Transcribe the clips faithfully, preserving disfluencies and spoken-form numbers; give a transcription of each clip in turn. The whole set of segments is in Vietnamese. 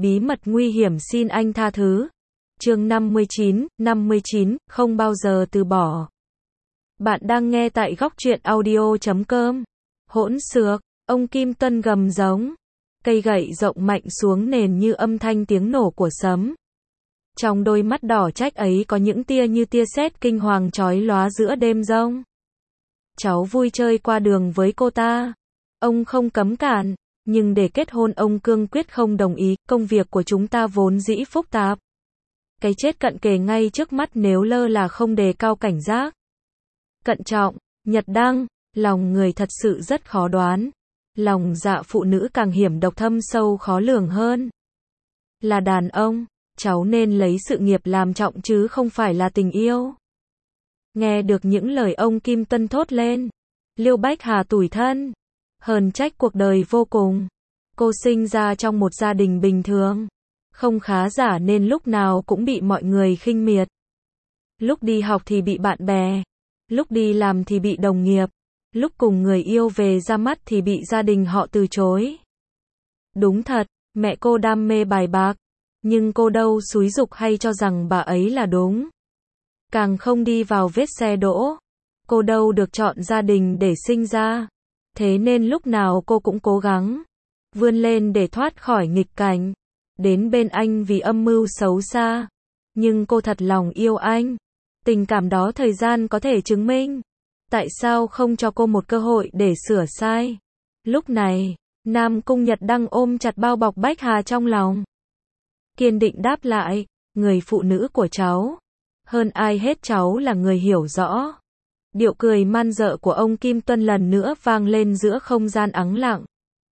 bí mật nguy hiểm xin anh tha thứ. Chương năm mươi chín, năm mươi chín, không bao giờ từ bỏ. Bạn đang nghe tại góc truyện audio chấm com. Hỗn xược, ông Kim Tuân gầm giống. Cây gậy rộng mạnh xuống nền như âm thanh tiếng nổ của sấm. Trong đôi mắt đỏ trách ấy có những tia như tia sét kinh hoàng chói lóa giữa đêm giông. Cháu vui chơi qua đường với cô ta. Ông không cấm cản, nhưng để kết hôn ông cương quyết không đồng ý, công việc của chúng ta vốn dĩ phức tạp. Cái chết cận kề ngay trước mắt nếu lơ là không đề cao cảnh giác. Cận trọng, Nhật Đăng, lòng người thật sự rất khó đoán. Lòng dạ phụ nữ càng hiểm độc thâm sâu khó lường hơn. Là đàn ông, cháu nên lấy sự nghiệp làm trọng chứ không phải là tình yêu. Nghe được những lời ông Kim Tuân thốt lên, Liêu Bách Hà tủi thân, hờn trách cuộc đời vô cùng. Cô sinh ra trong một gia đình bình thường, không khá giả nên lúc nào cũng bị mọi người khinh miệt. Lúc đi học thì bị bạn bè, lúc đi làm thì bị đồng nghiệp, lúc cùng người yêu về ra mắt thì bị gia đình họ từ chối. Đúng thật, mẹ cô đam mê bài bạc, nhưng cô đâu xúi giục hay cho rằng bà ấy là đúng. Càng không đi vào vết xe đỗ. Cô đâu được chọn gia đình để sinh ra. Thế nên lúc nào cô cũng cố gắng vươn lên để thoát khỏi nghịch cảnh. Đến bên anh vì âm mưu xấu xa. Nhưng cô thật lòng yêu anh. Tình cảm đó thời gian có thể chứng minh. Tại sao không cho cô một cơ hội để sửa sai? Lúc này, Nam Cung Nhật Đăng ôm chặt bao bọc Bách Hà trong lòng. Kiên định đáp lại, người phụ nữ của cháu. Hơn ai hết cháu là người hiểu rõ. Điệu cười man dợ của ông Kim Tuân lần nữa vang lên giữa không gian ắng lặng.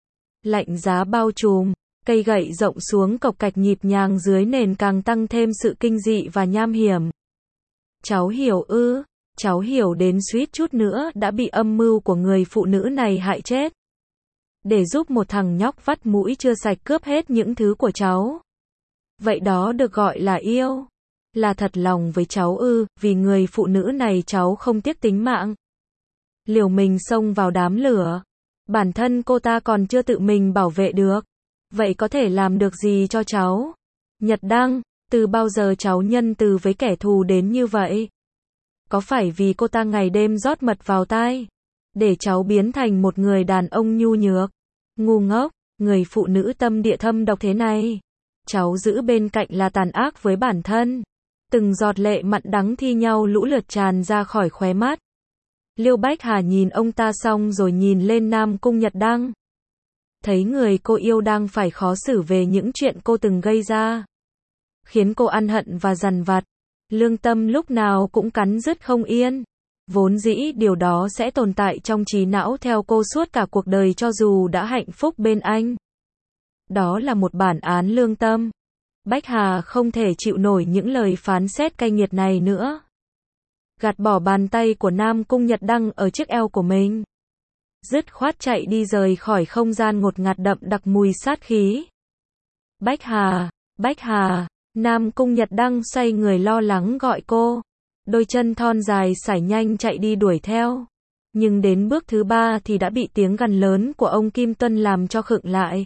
Lạnh giá bao trùm, cây gậy rộng xuống cộc cạch nhịp nhàng dưới nền càng tăng thêm sự kinh dị và nham hiểm. Cháu hiểu ư, cháu hiểu đến suýt chút nữa đã bị âm mưu của người phụ nữ này hại chết. Để giúp một thằng nhóc vắt mũi chưa sạch cướp hết những thứ của cháu. Vậy đó được gọi là yêu. Là thật lòng với cháu ư, vì người phụ nữ này cháu không tiếc tính mạng. Liều mình xông vào đám lửa. Bản thân cô ta còn chưa tự mình bảo vệ được. Vậy có thể làm được gì cho cháu? Nhật Đăng, từ bao giờ cháu nhân từ với kẻ thù đến như vậy? Có phải vì cô ta ngày đêm rót mật vào tai? Để cháu biến thành một người đàn ông nhu nhược, ngu ngốc, người phụ nữ tâm địa thâm độc thế này. Cháu giữ bên cạnh là tàn ác với bản thân. Từng giọt lệ mặn đắng thi nhau lũ lượt tràn ra khỏi khóe mắt. Liêu Bách Hà nhìn ông ta xong rồi nhìn lên Nam Cung Nhật Đăng. Thấy người cô yêu đang phải khó xử về những chuyện cô từng gây ra. Khiến cô ăn hận và dằn vặt. Lương tâm lúc nào cũng cắn rứt không yên. Vốn dĩ điều đó sẽ tồn tại trong trí não theo cô suốt cả cuộc đời cho dù đã hạnh phúc bên anh. Đó là một bản án lương tâm. Bách Hà không thể chịu nổi những lời phán xét cay nghiệt này nữa. Gạt bỏ bàn tay của Nam Cung Nhật Đăng ở chiếc eo của mình. Dứt khoát chạy đi rời khỏi không gian ngột ngạt đậm đặc mùi sát khí. Bách Hà, Bách Hà, Nam Cung Nhật Đăng xoay người lo lắng gọi cô. Đôi chân thon dài sải nhanh chạy đi đuổi theo. Nhưng đến bước thứ ba thì đã bị tiếng gằn lớn của ông Kim Tuân làm cho khựng lại.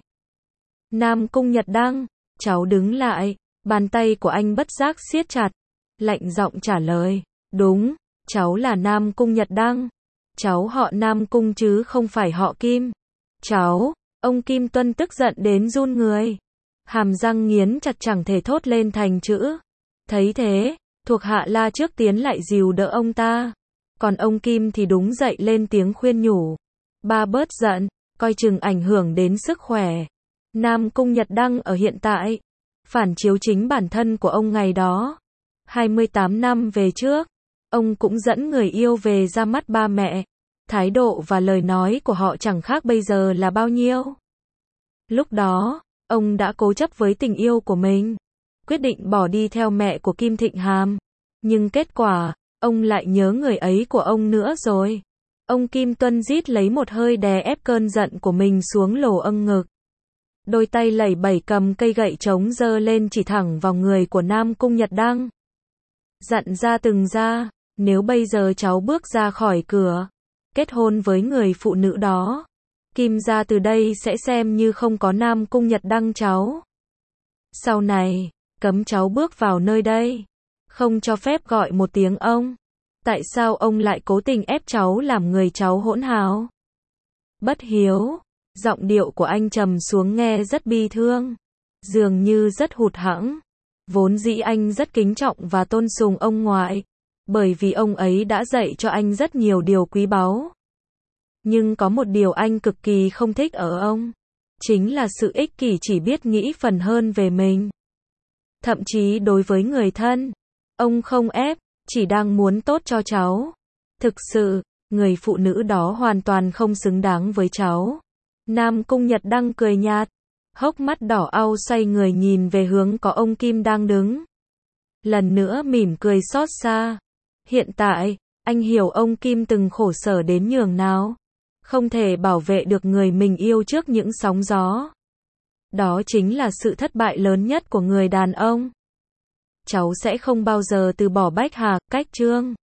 Nam Cung Nhật Đăng, cháu đứng lại, bàn tay của anh bất giác siết chặt, lạnh giọng trả lời, đúng, cháu là Nam Cung Nhật Đăng, cháu họ Nam Cung chứ không phải họ Kim. Cháu, ông Kim Tuân tức giận đến run người, hàm răng nghiến chặt chẳng thể thốt lên thành chữ. Thấy thế, thuộc hạ la trước tiến lại dìu đỡ ông ta, còn ông Kim thì đúng dậy lên tiếng khuyên nhủ. Ba bớt giận, coi chừng ảnh hưởng đến sức khỏe. Nam Cung Nhật Đăng ở hiện tại, phản chiếu chính bản thân của ông ngày đó. hai mươi tám năm về trước, ông cũng dẫn người yêu về ra mắt ba mẹ. Thái độ và lời nói của họ chẳng khác bây giờ là bao nhiêu. Lúc đó, ông đã cố chấp với tình yêu của mình, quyết định bỏ đi theo mẹ của Kim Thịnh Hàm. Nhưng kết quả, ông lại nhớ người ấy của ông nữa rồi. Ông Kim Tuân rít lấy một hơi đè ép cơn giận của mình xuống lồ âng ngực. Đôi tay lẩy bẩy cầm cây gậy trống giơ lên chỉ thẳng vào người của Nam Cung Nhật Đăng. Dặn ra từng ra, nếu bây giờ cháu bước ra khỏi cửa, kết hôn với người phụ nữ đó, Kim gia từ đây sẽ xem như không có Nam Cung Nhật Đăng cháu. sau này, cấm cháu bước vào nơi đây. Không cho phép gọi một tiếng ông. Tại sao ông lại cố tình ép cháu làm người cháu hỗn hào? Bất hiếu. Giọng điệu của anh trầm xuống nghe rất bi thương. Dường như rất hụt hẫng. Vốn dĩ anh rất kính trọng và tôn sùng ông ngoại. Bởi vì ông ấy đã dạy cho anh rất nhiều điều quý báu. Nhưng có một điều anh cực kỳ không thích ở ông. Chính là sự ích kỷ, chỉ biết nghĩ phần hơn về mình. Thậm chí đối với người thân. Ông không ép, chỉ đang muốn tốt cho cháu. Thực sự, người phụ nữ đó hoàn toàn không xứng đáng với cháu. Nam Cung Nhật Đăng cười nhạt. Hốc mắt đỏ au xoay người nhìn về hướng có ông Kim đang đứng. Lần nữa mỉm cười xót xa. Hiện tại, anh hiểu ông Kim từng khổ sở đến nhường nào. Không thể bảo vệ được người mình yêu trước những sóng gió. Đó chính là sự thất bại lớn nhất của người đàn ông. Cháu sẽ không bao giờ từ bỏ Bách Hà, Cách Trương.